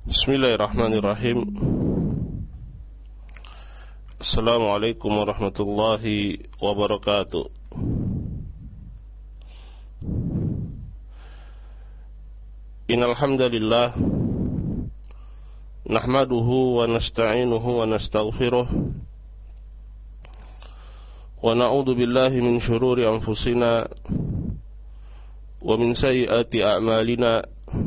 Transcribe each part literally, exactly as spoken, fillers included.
Bismillahirrahmanirrahim. Assalamualaikum warahmatullahi wabarakatuh. Innal hamdalillah nahmaduhu wa nasta'inuhu wa nastaghfiruh wa na'udzu billahi min shururi anfusina wa min sayyiati a'malina.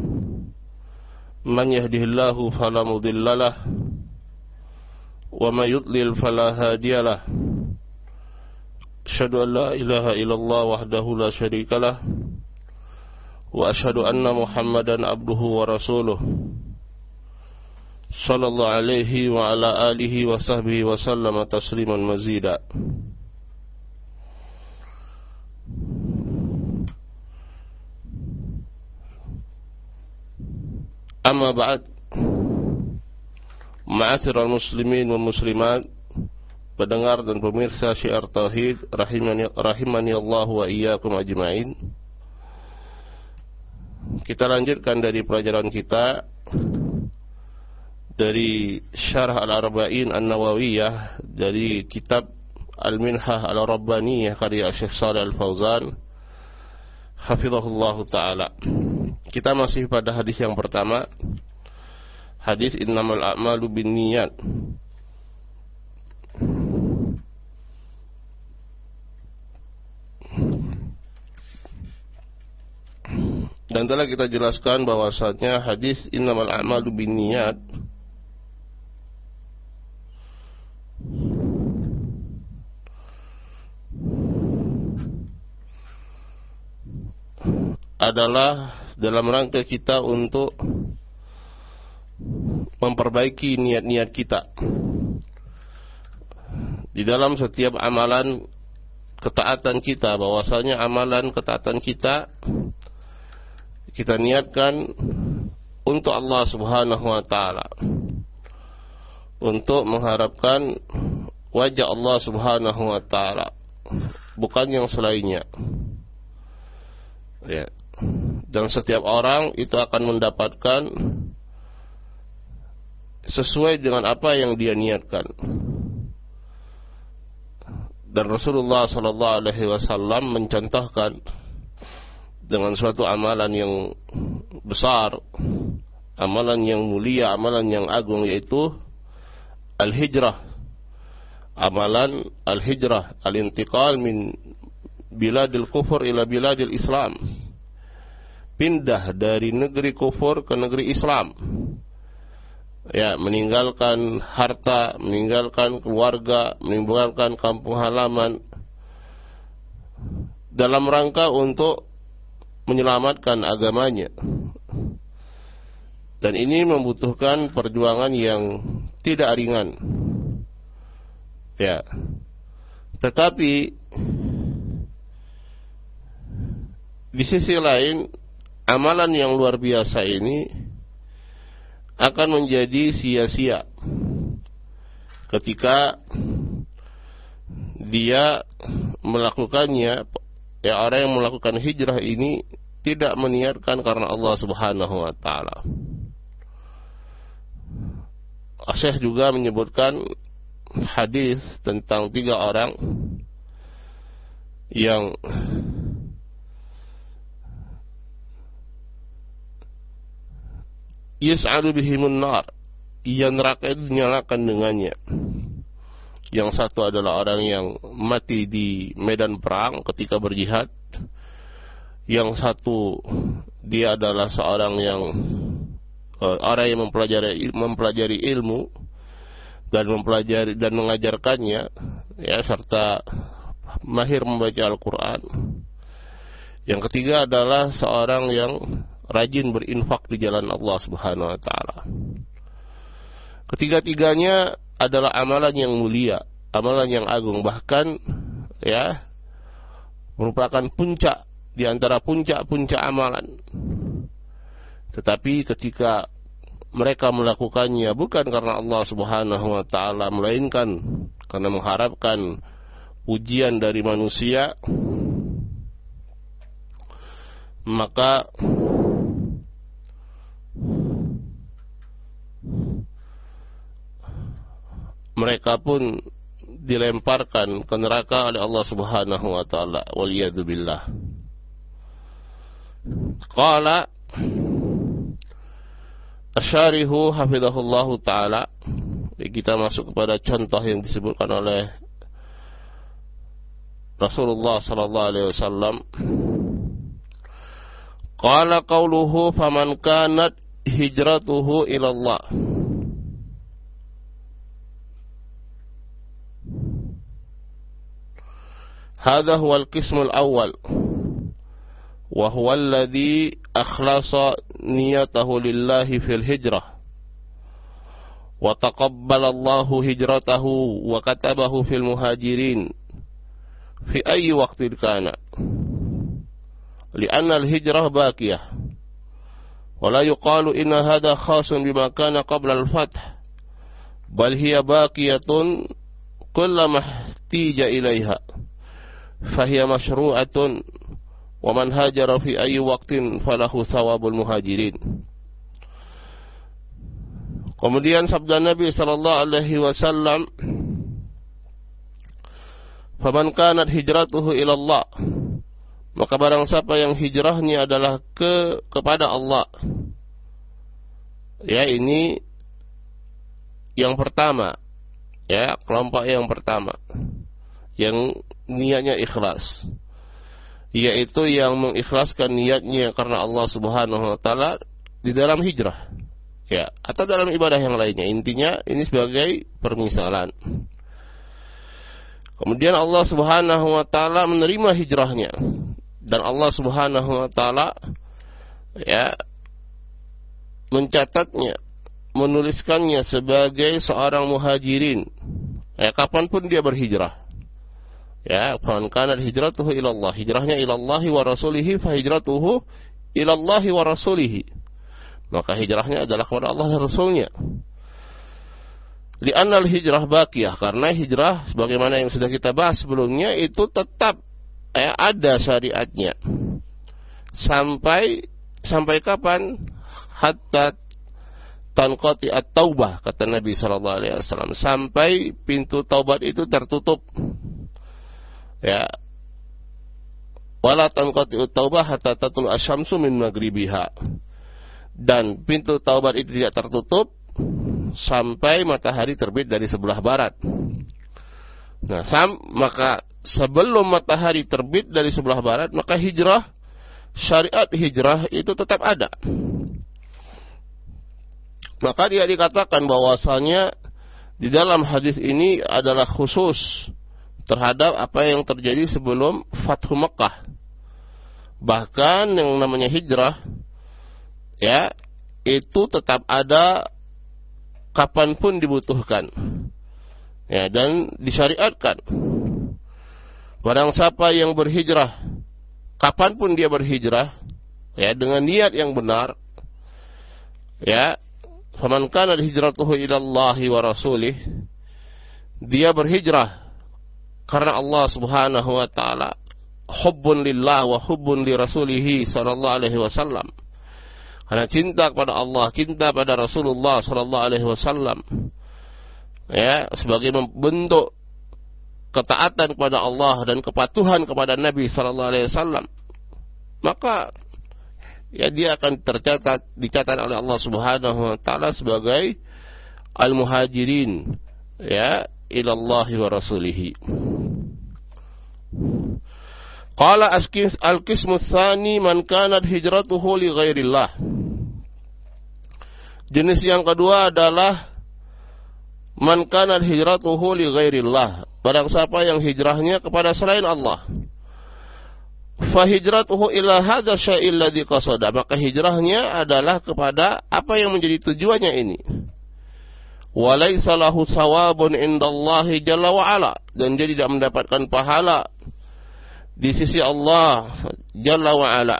Man yahdihillahu fala mudilla lah wa may yudlil fala hadiya lah. Asyhadu an la ilaha illallah wahdahu la syarika lah wa asyhadu anna Muhammadan abduhu wa rasuluh. Sallallahu alaihi wa ala alihi wa sahbihi wa sallama tasliman mazida. Amma ba'd, ma'asyiral muslimin wa muslimat, pendengar dan pemirsa Syiar Tauhid rahimani rahimani Allah wa iyyakum ajmain. Kita lanjutkan dari pelajaran kita dari Syarah Al-Arba'in An-Nawawiyah dari kitab Al-Minhah Al-Rabbaniyah karya Syekh Shalih Al-Fauzan hafizahullah taala. Kita masih pada hadis yang pertama, hadis innamal a'malu binniyat. Dan telah kita jelaskan bahwasanya hadis innamal a'malu binniyat adalah dalam rangka kita untuk memperbaiki niat-niat kita di dalam setiap amalan ketaatan kita. Bahwasanya amalan ketaatan kita kita niatkan untuk Allah Subhanahu wa taala, untuk mengharapkan wajah Allah Subhanahu wa taala, bukan yang selainnya. Ya. Dan setiap orang itu akan mendapatkan sesuai dengan apa yang dia niatkan. Dan Rasulullah sallallahu alaihi wasallam mencontohkan dengan suatu amalan yang besar, amalan yang mulia, amalan yang agung, yaitu al-hijrah. Amalan al-hijrah, al-intiqal min biladil kufur ila biladil Islam. Pindah dari negeri kufur ke negeri Islam. Ya, meninggalkan harta, meninggalkan keluarga, meninggalkan kampung halaman dalam rangka untuk menyelamatkan agamanya. Dan ini membutuhkan perjuangan yang tidak ringan. Ya. Tetapi di sisi lain, amalan yang luar biasa ini akan menjadi sia-sia ketika dia melakukannya. Ya, orang yang melakukan hijrah ini tidak meniatkan karena Allah Subhanahu wa taala. Syekh juga menyebutkan hadis tentang tiga orang yang yus'adu bihimun nar, yang neraka itu dinyalakan dengannya. Yang satu adalah orang yang mati di medan perang ketika berjihad. Yang satu, dia adalah seorang yang uh, orang yang mempelajari mempelajari ilmu dan mempelajari dan mengajarkannya, ya, serta mahir membaca Al-Qur'an. Yang ketiga adalah seorang yang rajin berinfak di jalan Allah Subhanahu wa taala. Ketiga-tiganya adalah amalan yang mulia, amalan yang agung, bahkan ya merupakan puncak di antara puncak-puncak amalan. Tetapi ketika mereka melakukannya bukan karena Allah Subhanahu wa taala, melainkan karena mengharapkan pujian dari manusia, maka mereka pun dilemparkan ke neraka oleh Allah Subhanahu wa taala. Waliyadu billah. Qala Asyarihu hafizahullahu taala. Kita masuk kepada contoh yang disebutkan oleh Rasulullah sallallahu alaihi wasallam. Qala qauluhu faman kanat hijratuhu ila Allah. Hadha huwa al-qism al-awwal wa huwa alladhi akhlasa niyatahu lillahi fil hijrah wa taqabbala Allahu hijratahu wa katabahu fil muhajirin fi ayyi waqtin kana li'anna al-hijrah baqiyah wa la yuqalu inna hadha khasun bima kana qabla al-fath bal hiya baqiyatun kullama ihtija ilaiha fahiya masyru'atun wa man hajara fi ayyi waqtin falahu thawabul muhajirin. Kemudian sabda Nabi sallallahu alaihi wasallam, faman kanat hijratuhu ila Allah, maka barang siapa yang hijrahnya adalah ke kepada Allah. Ya, ini yang pertama, ya, kelompok yang pertama yang niatnya ikhlas, yaitu yang mengikhlaskan niatnya karena Allah Subhanahu wa taala di dalam hijrah, ya, atau dalam ibadah yang lainnya. Intinya ini sebagai permisalan. Kemudian Allah Subhanahu wa taala menerima hijrahnya dan Allah Subhanahu wa taala ya mencatatnya, menuliskannya sebagai seorang muhajirin. Ya, kapanpun dia berhijrah. Ya, faman kanat hijratuhu ila Allah, hijrahnya ila Allah wa rasulihi fa hijratuhu ila Allah wa rasulihi. Maka hijrahnya adalah kepada Allah dan Rasulnya. Li'anna al-hijrah baqiyah, karena hijrah sebagaimana yang sudah kita bahas sebelumnya itu tetap ya, ada syariatnya. Sampai sampai kapan? Hatta tanqati at-taubah, kata Nabi sallallahu alaihi wasallam, sampai pintu taubat itu tertutup. Ya, wala tanqati at-taubah hatta tatul asy-syamsu min maghribiha. Dan pintu taubat itu tidak tertutup sampai matahari terbit dari sebelah barat. Nah, sam, maka sebelum matahari terbit dari sebelah barat, maka hijrah, syariat hijrah itu tetap ada. Maka dia dikatakan bahwasanya di dalam hadis ini adalah khusus terhadap apa yang terjadi sebelum Fathu Makkah. Bahkan yang namanya hijrah ya itu tetap ada kapanpun dibutuhkan. Ya, dan disyariatkan. Barang siapa yang berhijrah kapanpun dia berhijrah ya dengan niat yang benar, ya, faman kana hijratuhu ila Allah wa rasulih, dia berhijrah karena Allah Subhanahu wa taala, hubbun lillah wa hubbun li rasulih sallallahu alaihi wasallam. Karena cinta kepada Allah, cinta pada Rasulullah sallallahu alaihi wasallam. Ya, sebagai bentuk ketaatan kepada Allah dan kepatuhan kepada Nabi sallallahu alaihi wasallam. Maka ya dia akan tercatat, dicatat oleh Allah Subhanahu wa taala sebagai al-muhajirin ya ila Allah wa rasulih. Qala al-qismu tsani man kanat hijratuhu li ghairillah. Jenis yang kedua adalah man kanat hijratuhu li ghairillah, barang siapa yang hijrahnya kepada selain Allah. Fa hijratuhu ila hadza syai'il ladzi qasada, maka hijrahnya adalah kepada apa yang menjadi tujuannya ini. Wa laisa lahu thawabun indallahi jalla wa ala, dan dia tidak mendapatkan pahala di sisi Allah jalla wa ala.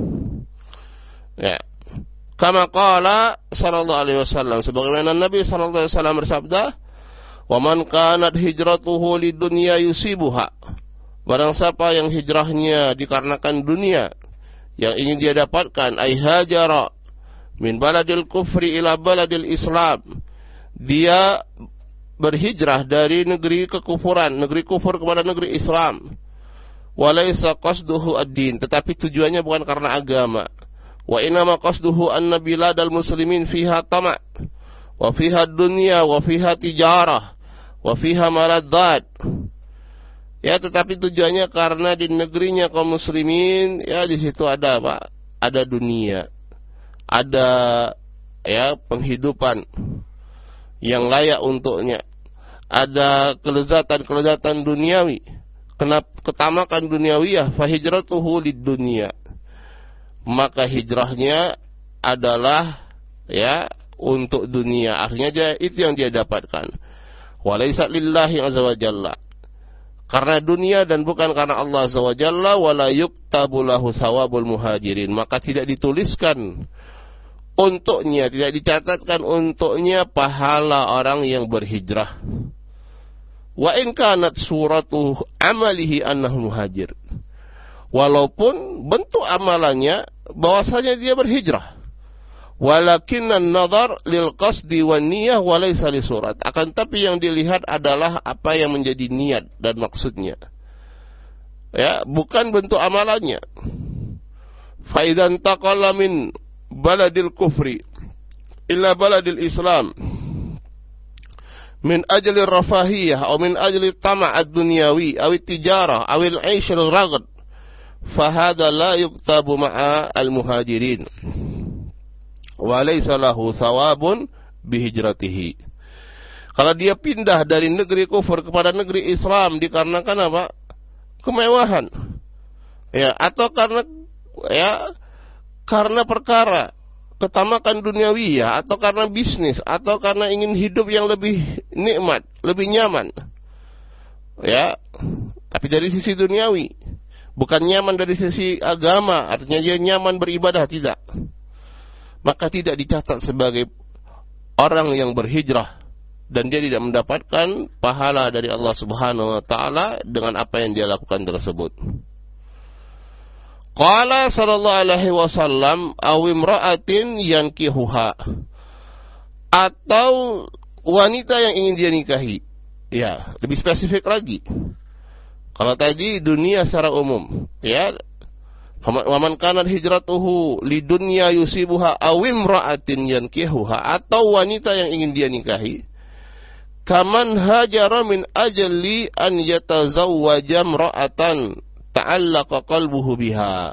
Ya. Kama qala sallallahu alaihi wasallam, sebagaimana Nabi sallallahu alaihi wasallam bersabda, "Wa man kanat hijratuhu lidunya yusibuha." Barang siapa yang hijrahnya dikarenakan dunia yang ingin dia dapatkan, ai hajara min baladil kufri ila baladil Islam, dia berhijrah dari negeri kekufuran, negeri kufur kepada negeri Islam. Walaysa qasduhu ad-din, tetapi tujuannya bukan karena agama. Wa inama qasduhu anna biladal muslimin fiha tama' wa fiha dunya wa fiha tijarah wa fiha maladzat. Ya, tetapi tujuannya karena di negerinya kaum muslimin, ya di situ ada apa? Ada dunia. Ada ya penghidupan yang layak untuknya. Ada kelezatan-kelezatan duniawi. Kenapa ketamakan duniawiyah, fa hijratuhu lid dunya. Maka hijrahnya adalah ya untuk dunia. Akhirnya dia itu yang dia dapatkan. Walaysa lillahi azza wa jalla. Karena dunia dan bukan karena Allah azza wa jalla, wala yuktabu lahu sawabul muhajirin. Maka tidak dituliskan untuknya, tidak dicatatkan untuknya pahala orang yang berhijrah. Wa in kanat suratu amalihi annahu muhajir. Walaupun bentuk amalannya bahwasanya dia berhijrah. Walakinnan nazar lil qasdi wan niyyah wa laysa li surat. Akan tapi yang dilihat adalah apa yang menjadi niat dan maksudnya. Ya, bukan bentuk amalannya. Fa idzan taqalla min baladil kufri illa baladil Islam min ajli rafahiyah atau min ajli tama' ad-dunyawi aw at-tijarah aw al-'aish al-raghd fa hadha la yuktabu ma'a al-muhajirin wa laysa lahu thawabun bihijratihi. Kalau dia pindah dari negeri kufur kepada negeri Islam dikarenakan apa? Kemewahan. Ya, atau karena ya karena perkara ketamakan duniawiyah, atau karena bisnis, atau karena ingin hidup yang lebih nikmat, lebih nyaman. Ya, tapi dari sisi duniawi, bukan nyaman dari sisi agama, artinya dia nyaman beribadah, tidak. Maka tidak dicatat sebagai orang yang berhijrah dan dia tidak mendapatkan pahala dari Allah Subhanahu wa taala dengan apa yang dia lakukan tersebut. Qala sallallahu alaihi wasallam aw imra'atin yankihuha, atau wanita yang ingin dia nikahi. Ya, lebih spesifik lagi. Kalau tadi dunia secara umum, ya. Wa man kana hijratuhu lidunya yusibuha aw imra'atin yankihuha, atau wanita yang ingin dia nikahi. Kaman hajara min ajli an yatazawwaja imra'atan ta'allaqa qalbuhu biha.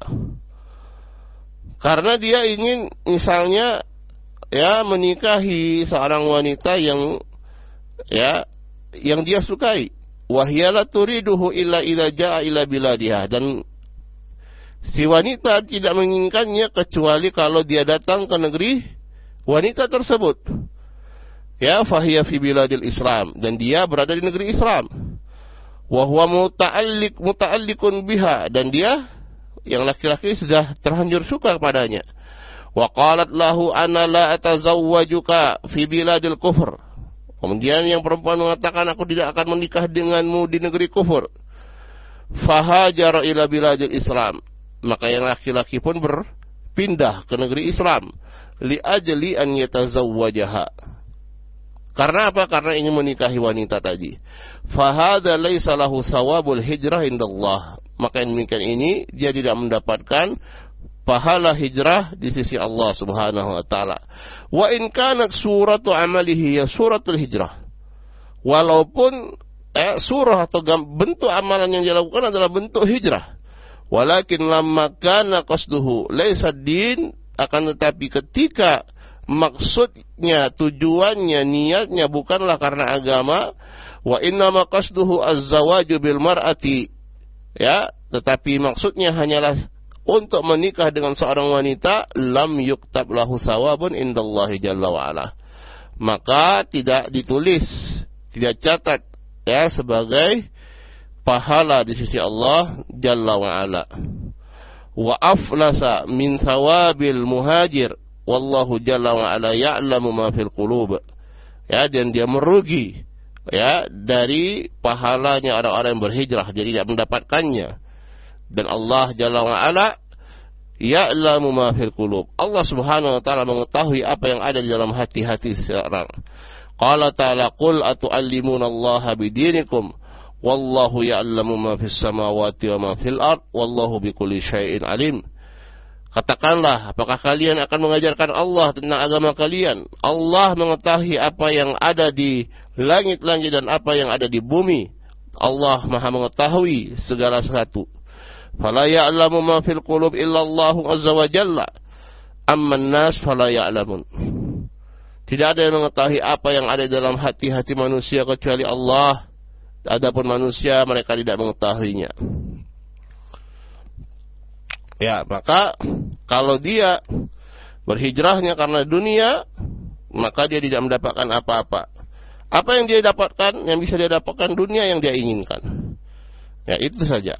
Karena dia ingin misalnya ya menikahi seorang wanita yang ya yang dia sukai. Wa hiya la turiduhu illa idza jaa ila biladiha, dan si wanita tidak menginginkannya kecuali kalau dia datang ke negeri wanita tersebut. Ya, fahiya fi biladil Islam, dan dia berada di negeri Islam. Wa huwa muta'alliq muta'alliqun biha, dan dia yang laki-laki sudah terlanjur suka kepadanya. Wa qalat lahu ana la atazawwajuka fi biladil kufr. Kemudian yang perempuan mengatakan, aku tidak akan menikah denganmu di negeri kufur. Fahajara ila biladil Islam. Maka yang laki-laki pun berpindah ke negeri Islam. Li ajli an yatazawwajaha. Karena apa? Karena ingin menikahi wanita tadi. Fahadha laysa lahu sawabul hijrah indallah. Maka yang demikian ini dia tidak mendapatkan pahala hijrah di sisi Allah Subhanahu wa taala. Wa in kanat suratu amalihi ya suratul hijrah. Walaupun eh, surah atau bentuk amalan yang dia lakukan adalah bentuk hijrah. Walakin lamma kana qasduhu laysa din, akan tetapi ketika maksudnya, tujuannya, niatnya bukanlah karena agama, wa innama qasduhu az-zawaju bil mar'ati, ya, tetapi maksudnya hanyalah untuk menikah dengan seorang wanita, lam yuktab lahu sawabun indallahi jalla wa ala. Maka tidak ditulis, tidak catat ya sebagai pahala di sisi Allah jalla wa ala. Wa aflasa min thawabil muhajir wallahu jalla wa ala ya'lamu ma fil qulub. Ya, dan dia merugi ya dari pahalanya orang-orang yang berhijrah, dia tidak mendapatkannya. Dan Allah jalla wa ala ya'lamu ma fil qulub. Allah Subhanahu wa taala mengetahui apa yang ada di dalam hati-hati seorang. Qala ta'ala qul atu'allimuna Allaha bidinikum wallahu ya'lamu ma fis samawati wa ma fil ard wallahu bikulli syai'in alim. Katakanlah, apakah kalian akan mengajarkan Allah tentang agama kalian? Allah mengetahui apa yang ada di langit-langit dan apa yang ada di bumi. Allah Maha mengetahui segala sesuatu. Fala ya'lamu ma fil qulub illa Allahu azza wa jalla. Amman nas fala ya'lamun. Tidak ada yang mengetahui apa yang ada dalam hati-hati manusia kecuali Allah. Adapun manusia mereka tidak mengetahuinya. Ya, maka kalau dia berhijrahnya karena dunia, maka dia tidak mendapatkan apa-apa. Apa yang dia dapatkan, yang bisa dia dapatkan dunia yang dia inginkan. Ya, itu saja.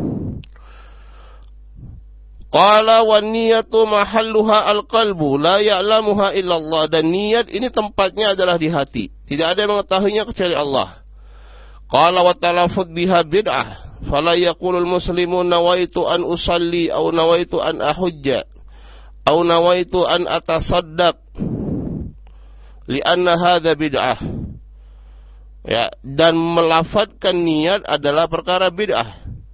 Qala wan niyatu mahalluha al-qalbu la ya'lamuha illallah. Dan niat ini tempatnya adalah di hati. Tidak ada yang mengetahuinya kecuali Allah. Qala wa talaffuz biha bid'ah. Fala yaqulul muslimu nawaitu an usalli aw nawaitu an ahujja aw nawaitu an atasaddaq li'anna hadza bid'ah. Ya, dan melafadzkan niat adalah perkara bid'ah.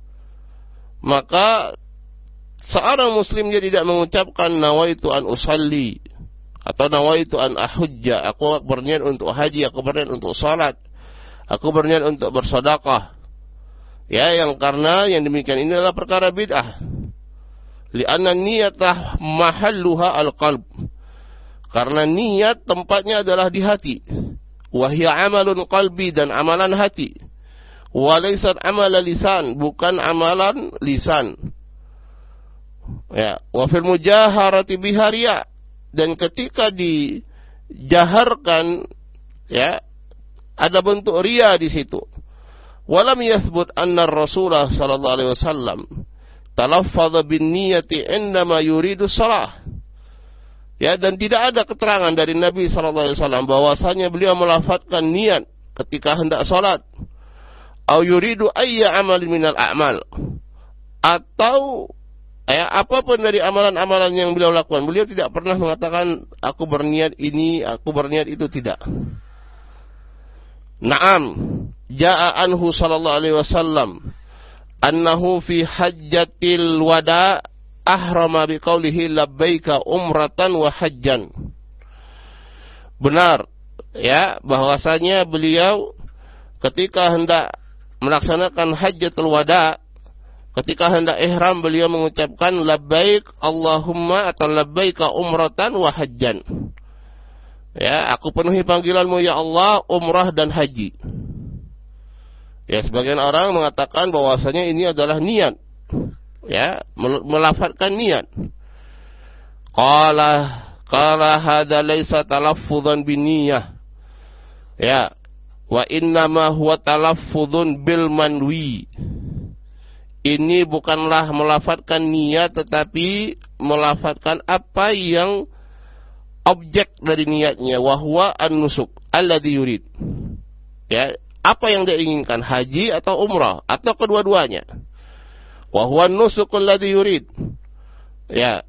Maka seorang muslim dia tidak mengucapkan nawaitu an usalli atau nawaitu an ahujja, aku berniat untuk haji, aku berniat untuk salat, aku berniat untuk bersedekah. Ya, yang karena yang demikian ini adalah perkara bid'ah. Li'anna niyatah mahalluha al-qalb. Karena niat tempatnya adalah di hati. Wahya amalun qalbi, dan amalan hati. Walaysat amala lisan, bukan amalan lisan. Ya, wa fil mujaharati biha riya, dan ketika dijaharkan, ya, ada bentuk riya di situ. Walam yathbut anna Rasulullah sallallahu alaihi wasallam talaffadha bin niyati indama yuridu shalah. Ya, dan tidak ada keterangan dari Nabi sallallahu alaihi wasallam bahwasanya beliau melafadzkan niat ketika hendak salat. Au yuridu ayya amalin minal a'mal. Atau ya, apapun dari amalan-amalan yang beliau lakukan, beliau tidak pernah mengatakan aku berniat ini, aku berniat itu, tidak. Naam, jaa anhu sallallahu alaihi wasallam annahu fi hajjatil wada ahrama biqaulihi labbaika umratan wa hajjan. Benar, ya, bahwasanya beliau ketika hendak melaksanakan hajjatul wada, ketika hendak ihram, beliau mengucapkan labbaik Allahumma atau labbaika umratan wa hajjan. Ya, aku penuhi panggilanmu ya Allah, umrah dan haji. Ya, sebagian orang mengatakan bahwasanya ini adalah niat. Ya, melafadzkan niat. Qala qala hadza laisa talaffuzan binniyah. Ya, wa inna ma huwa talaffuzun bil manwi. Ini bukanlah melafadzkan niat, tetapi melafadzkan apa yang objek dari niatnya, wahwa an-nusuk alladhi yurid. Ya, apa yang dia inginkan, haji atau umrah atau kedua-duanya. Wahwa an-nusuk alladhi yurid. Ya.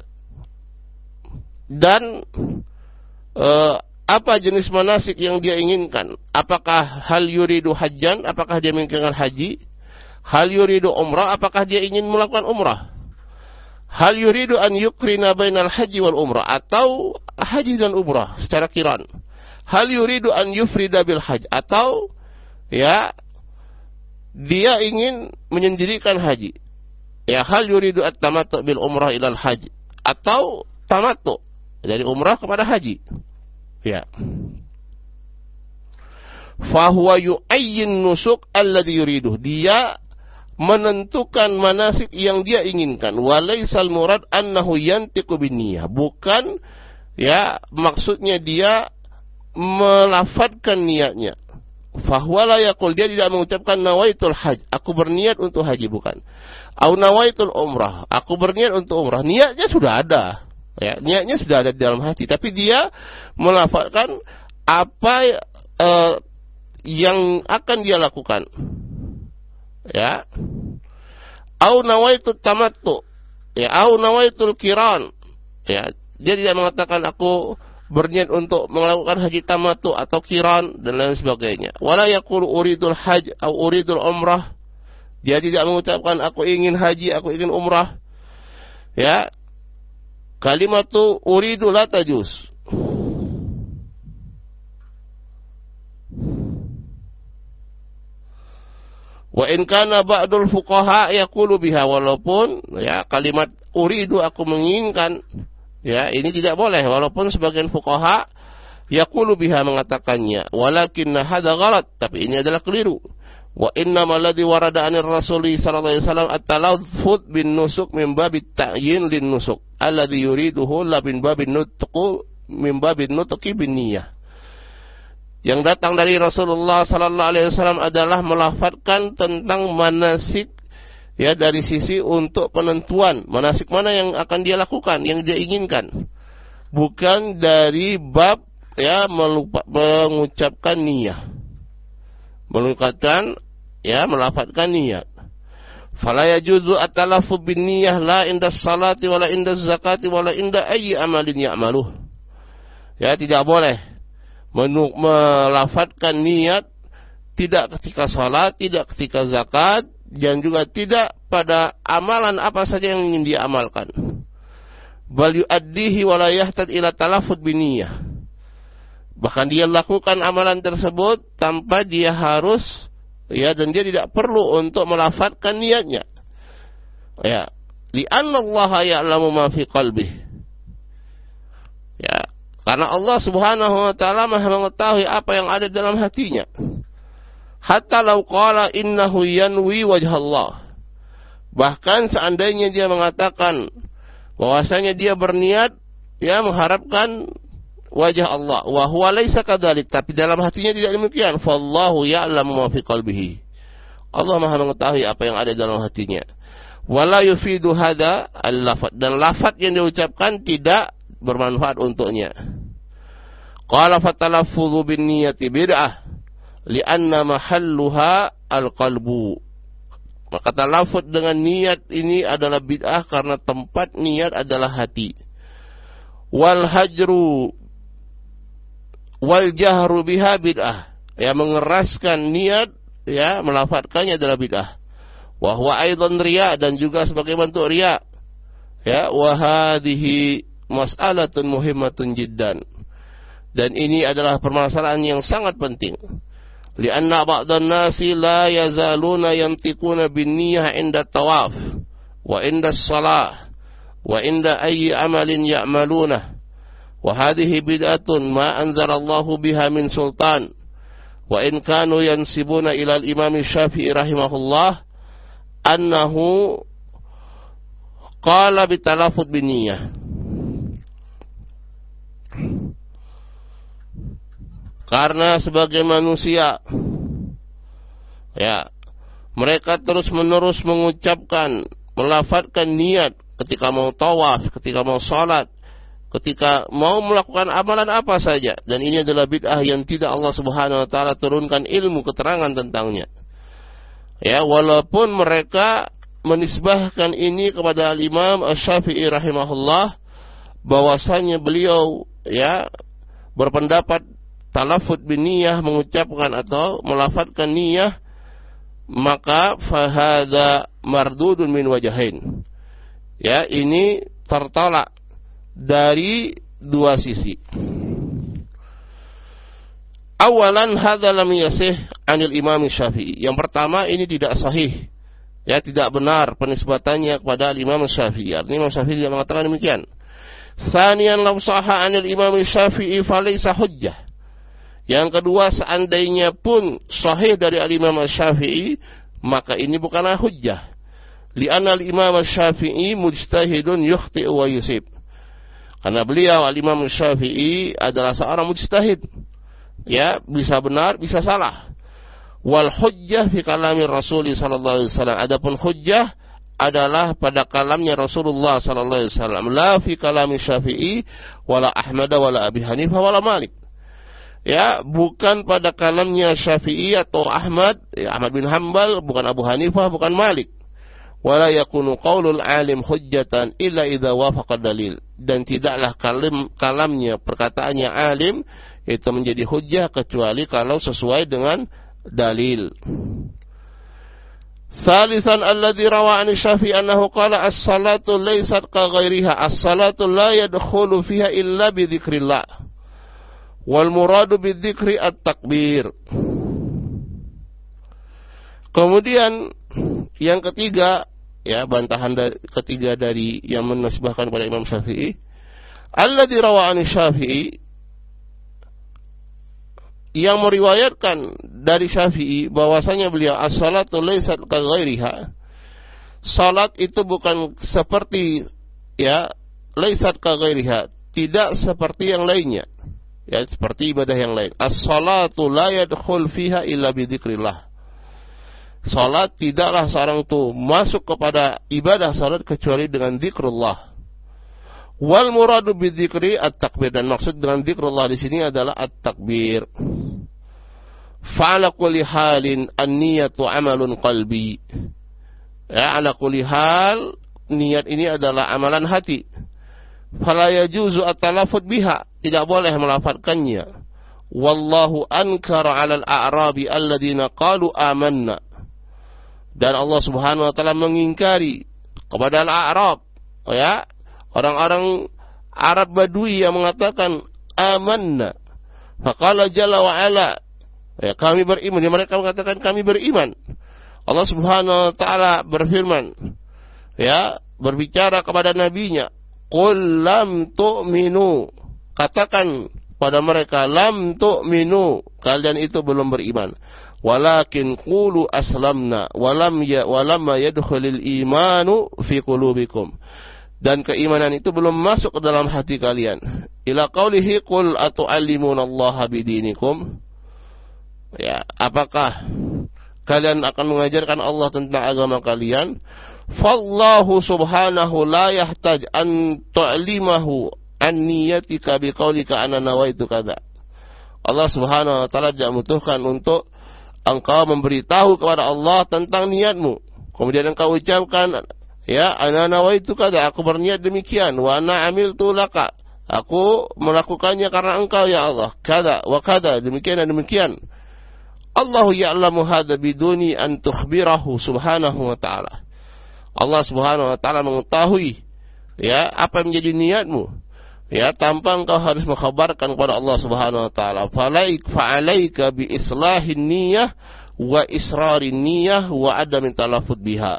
Dan uh, apa jenis manasik yang dia inginkan? Apakah hal yuridu hajjan, apakah dia menginginkan haji? Hal yuridu umrah, apakah dia ingin melakukan umrah? Hal yuridu an yukrina bainal haji wal umrah, atau haji dan umrah secara qiran. Hal yuridu an yufrida bil haj, atau ya dia ingin menyendirikan haji. Ya, hal yuridu at-tamattu bil umrah ilal haji, atau tamattu dari umrah kepada haji. Ya. Fa huwa yu'ayyin nusuk alladhi yuriduh. Dia menentukan manasik yang dia inginkan. Walaisal murad annahu yantiqu binniyah. Bukan, ya, maksudnya dia melafadzkan niatnya. Fahuwa la yaqul, dia tidak mengucapkan nawaitul haj, aku berniat untuk haji, bukan. Au nawaitul umrah, aku berniat untuk umrah. Niatnya sudah ada. Ya, niatnya sudah ada di dalam hati, tapi dia melafadzkan apa uh, yang akan dia lakukan. Ya, au nawaitu tamattu, ya, au nawaitul qiran. Ya, dia tidak mengatakan aku berniat untuk melakukan haji tamattu atau qiran dan lain sebagainya. Wala yaqulu uridul hajj atau uridul umrah. Dia tidak mengucapkan aku ingin haji, aku ingin umrah. Ya. Kalimatu uridu la tajuz. Wa in kana ba'dul fuqaha yaqulu biha, walaupun ya kalimat uridu aku menginginkan, ya ini tidak boleh, walaupun sebagian fuqaha yaqulu biha mengatakannya, walakinna hadza ghalat, tapi ini adalah keliru. Wa innamal ladzi warada 'anil rasul sallallahu alaihi wasallam at-talaffuz bin nusuk min babit ta'yin lin nusuk alladzi yuriduhu la bin babin nutqu min babin nutqi bin niyyah. Yang datang dari Rasulullah sallallahu alaihi wasallam adalah melafadzkan tentang manasik, ya dari sisi untuk penentuan manasik mana yang akan dia lakukan, yang dia inginkan, bukan dari bab ya melupa, mengucapkan niat, melukatkan ya melafadzkan niat. Fala yajuzu at-talaffuz bin niyyah la inda salati wala inda zakati wala inda ayyi amalin ya'maluh. Ya tidak boleh melafadzkan niat tidak ketika salat, tidak ketika zakat, dan juga tidak pada amalan apa saja yang ingin dia amalkan. Bal yu'addihi wa la yahtad ila talaffuz biniyah. Bahkan dia lakukan amalan tersebut tanpa dia harus, ya, dan dia tidak perlu untuk melafadzkan niatnya. Ya, li'anna Allah ya'lamu ma fi qalbihi. Ya, karena Allah Subhanahu wa taala Maha mengetahui apa yang ada dalam hatinya. Hatta law qala innahu yanwi wajha Allah. Bahkan seandainya dia mengatakan bahwasanya dia berniat ya mengharapkan wajah Allah, wa huwa laisa kadzalik, tapi dalam hatinya tidak demikian. Fallahu ya'lamu ma fi qalbihi. Allah Maha mengetahui apa yang ada dalam hatinya. Wala yufidu hadza al-lafaz, dan lafaz yang diucapkan tidak bermanfaat untuknya. Qala fatalaffudhu bin niyati bid'ah li'anna mahalluha al-qalbu. Maka talafuz dengan niat ini adalah bid'ah karena tempat niat adalah hati. Wal hajru wal jahru biha bid'ah. Ya, mengeraskan niat, ya melafadzkannya adalah bid'ah. Wa huwa aidan riya, dan juga sebagai bentuk riya. Ya, wa hadhihi mas'alatun muhimmatun jiddan. Dan ini adalah permasalahan yang sangat penting. Lianna ba'dhan nasi la yazaluna yantiquna bin niyyah 'inda tawaf wa 'inda shalah wa 'inda ayyi amalin ya'maluna. Wa hadhihi bid'atun ma anzalallahu biha min sultan. Wa in kanu yansibuna ila al-Imam Syafi'i rahimahullah annahu qala bitalaffuz bin niyyah. Karena sebagai manusia, ya, mereka terus-menerus mengucapkan, melafadzkan niat ketika mau tawaf, ketika mau salat, ketika mau melakukan amalan apa saja, dan ini adalah bid'ah yang tidak Allah Subhanahu wa taala turunkan ilmu keterangan tentangnya. Ya, walaupun mereka menisbahkan ini kepada al-Imam Asy-Syafi'i rahimahullah, bahwasanya beliau ya berpendapat talaffuz bin niyyah, mengucapkan atau melafadzkan niyyah, maka fahadha mardudun min wajahin. Ya, ini tertolak dari dua sisi. Awalan hadza lam yasih 'anil Imam Syafi'i. Yang pertama, ini tidak sahih. Ya, tidak benar penisbatannya kepada Imam Syafi'i. Artinya Imam Syafi'i tidak mengatakan demikian. Tsaniyan law sahha 'anil Imam Syafi'i falaysa hujjah. Yang kedua, seandainya pun sahih dari al-Imam Syafi'i, maka ini bukanlah hujjah. Li'anna al-Imam Syafi'i mujtahidun yukhti'u wa yusib. Karena beliau al-Imam Syafi'i adalah seorang mujtahid. Ya, bisa benar, bisa salah. Wal hujjah fi kalami Rasul sallallahu alaihi wasallam. Adapun hujjah adalah pada kalamnya Rasulullah sallallahu alaihi wasallam. La fi kalami Syafi'i wala Ahmad wala Abi Hanifah wala Malik. Ya, bukan pada kalamnya Syafi'i atau Ahmad, ya, Ahmad bin Hanbal, bukan Abu Hanifah, bukan Malik. Wala yakunu qaulul alim hujjatan illa idza wafaqa dalil. dan tidaklah kalam, kalamnya, perkataannya alim itu menjadi hujjah kecuali kalau sesuai dengan dalil. Salisan alladhi rawa 'an Syafi'i annahu qala as-salatu laysat ka ghairiha, as-salatu la yadkhulu fiha illa bi dzikrillah wal muradu bi dzikri at-takbir. Kemudian yang ketiga, ya, bantahan dari, ketiga dari yang menasbahkan kepada Imam Syafi'i, alladzi rawa 'an Syafi'i, yang meriwayatkan dari Syafi'i bahwasanya beliau as-salatu laysat ka ghairiha, salat itu bukan seperti, ya, laysat ka ghairiha, tidak seperti yang lainnya, ya, seperti ibadah yang lain. As-salatu la yadkhul fiha illa bi dzikrillah. Salat tidaklah seorang itu masuk kepada ibadah salat kecuali dengan zikrullah. Wal muradu bidzikri at-takbir, dan maksud dengan zikrullah di sini adalah at-takbir. Fa'ala kulli halin an-niyatu 'amalun qalbi. Ya, ala kulli hal, niat ini adalah amalan hati. Fala yajuzu at-talaffuz biha, tidak boleh melafadzkannya. Wallahu ankara 'alal a'rabi alladziina qalu amanna. Dan Allah Subhanahu wa taala mengingkari kepada al-a'rab, ya, orang-orang Arab Badui yang mengatakan amanna. Faqala jalla wa ala, ya, kami beriman. Mereka mengatakan kami beriman. Allah Subhanahu wa taala berfirman, ya, berbicara kepada nabinya, qul lam tu'minu, katakan pada mereka, lam tu'minu, kalian itu belum beriman. Walakin qulu aslamna walam ya walamma yadkhulul imanu fi qulubikum, dan keimanan itu belum masuk ke dalam hati kalian. Ila qaulihi qul atu'allimunallaha bidinikum, ya, apakah kalian akan mengajarkan Allah tentang agama kalian? Fallahu subhanahu la yahtaj an tu'limahu an niyatika biqaulika ana nawaitu kadza. Allah Subhanahu wa taala tidak membutuhkan untuk engkau memberitahu kepada Allah tentang niatmu, kemudian engkau ucapkan, ya, ana nawaitu kada, aku berniat demikian, wa ana amiltu laka, aku melakukannya karena engkau ya Allah, kada wa kada, demikian dan demikian. Allahu ya'lamu hadza biduni an tukhbirahu subhanahu wa ta'ala. Allah Subhanahu wa taala mengetahui, ya, apa yang menjadi niatmu, ya, tanpa engkau harus mengkhabarkan kepada Allah Subhanahu wa taala. Falaik fa'alaika bi islahin niyyah wa israrin niyyah wa adamin talaffuz biha.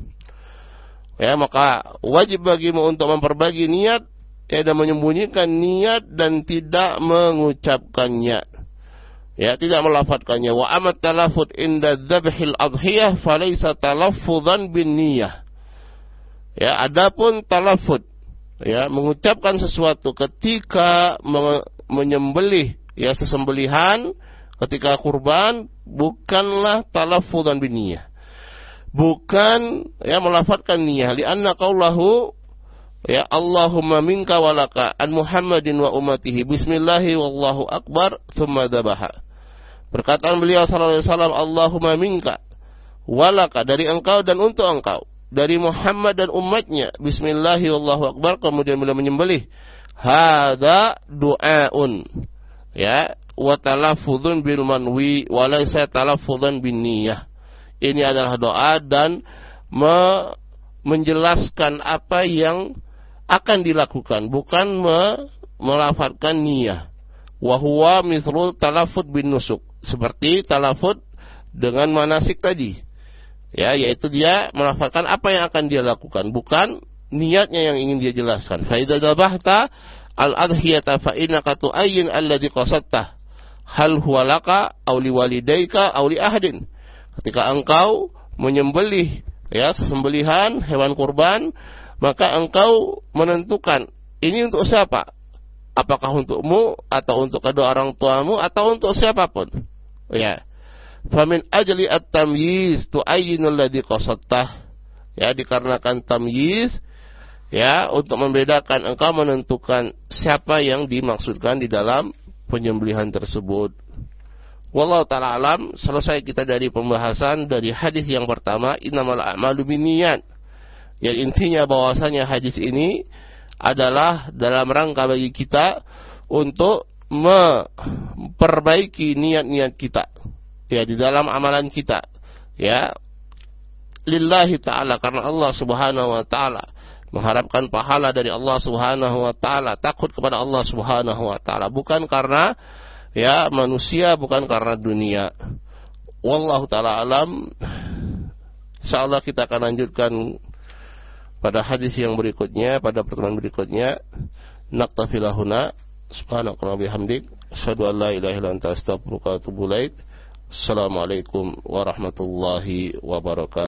Ya, maka wajib bagimu untuk memperbaiki niat, ya, dan menyembunyikan niat dan tidak mengucapkannya, ya, tidak melafadzkannya. Wa amat talaffuz inda dzabhil adhiyah falaysa talaffuzan bin niyyah. Ya, adapun talaffuz, ya, mengucapkan sesuatu ketika menyembelih, ya, sesembelihan, ketika kurban, bukanlah talaffuzan bin niyyah, bukan, ya, melafadzkan niyyah. Lianna qaulahu, ya, Allahumma minka walaka an Muhammadin wa ummatihi bismillahi wallahu akbar thumma dzabaha. Perkataan beliau sallallahu alaihi wasallam, Allahumma minka walaka, dari engkau dan untuk engkau, dari Muhammad dan umatnya, bismillahi wallahu akbar, kemudian beliau menyembelih. Hadza du'aun, ya, wa talaffuzun bil manwi wa laysa talaffuzan bin niyyah. Ini adalah doa dan me menjelaskan apa yang akan dilakukan, bukan me melafadzkan niyyah. Wa huwa mithlu talaffuz bin nusuk, seperti talaffuz dengan manasik tadi, ya, yaitu dia melafadzkan apa yang akan dia lakukan, bukan niatnya yang ingin dia jelaskan. Fa idza dzabahta al-adhiyata fa innaka tu'ayyin alladhi qasadta hal huwa laka aw liwalidayka aw li ahadin. Ketika engkau menyembelih, ya, sesembelihan hewan kurban, maka engkau menentukan ini untuk siapa, apakah untukmu atau untuk kedua orang tuamu atau untuk siapapun, ya. Famin ajli at-tamyiz tu'ayyinu alladhi qasadtah, ya, dikarenakan tamyiz, ya, untuk membedakan, engkau menentukan siapa yang dimaksudkan di dalam penyembelihan tersebut. Wallahu ta'ala alam. Selesai kita dari pembahasan dari hadis yang pertama, innamal a'malu binniyat, yang intinya bahwasanya hadis ini adalah dalam rangka bagi kita untuk memperbaiki niat-niat kita, ya, di dalam amalan kita, ya, lillahi ta'ala, karena Allah subhanahu wa ta'ala, mengharapkan pahala dari Allah subhanahu wa ta'ala, takut kepada Allah subhanahu wa ta'ala, bukan karena, ya, manusia, bukan karena dunia. Wallahu ta'ala alam. Insyaallah kita akan lanjutkan pada hadis yang berikutnya, pada pertemuan berikutnya. Naktafi lahuna. Subhanakallahumma bihamdik, asyhadu an la ilaha illa anta, astaghfiruka wa atubu ilaik. Assalamualaikum warahmatullahi wabarakatuh.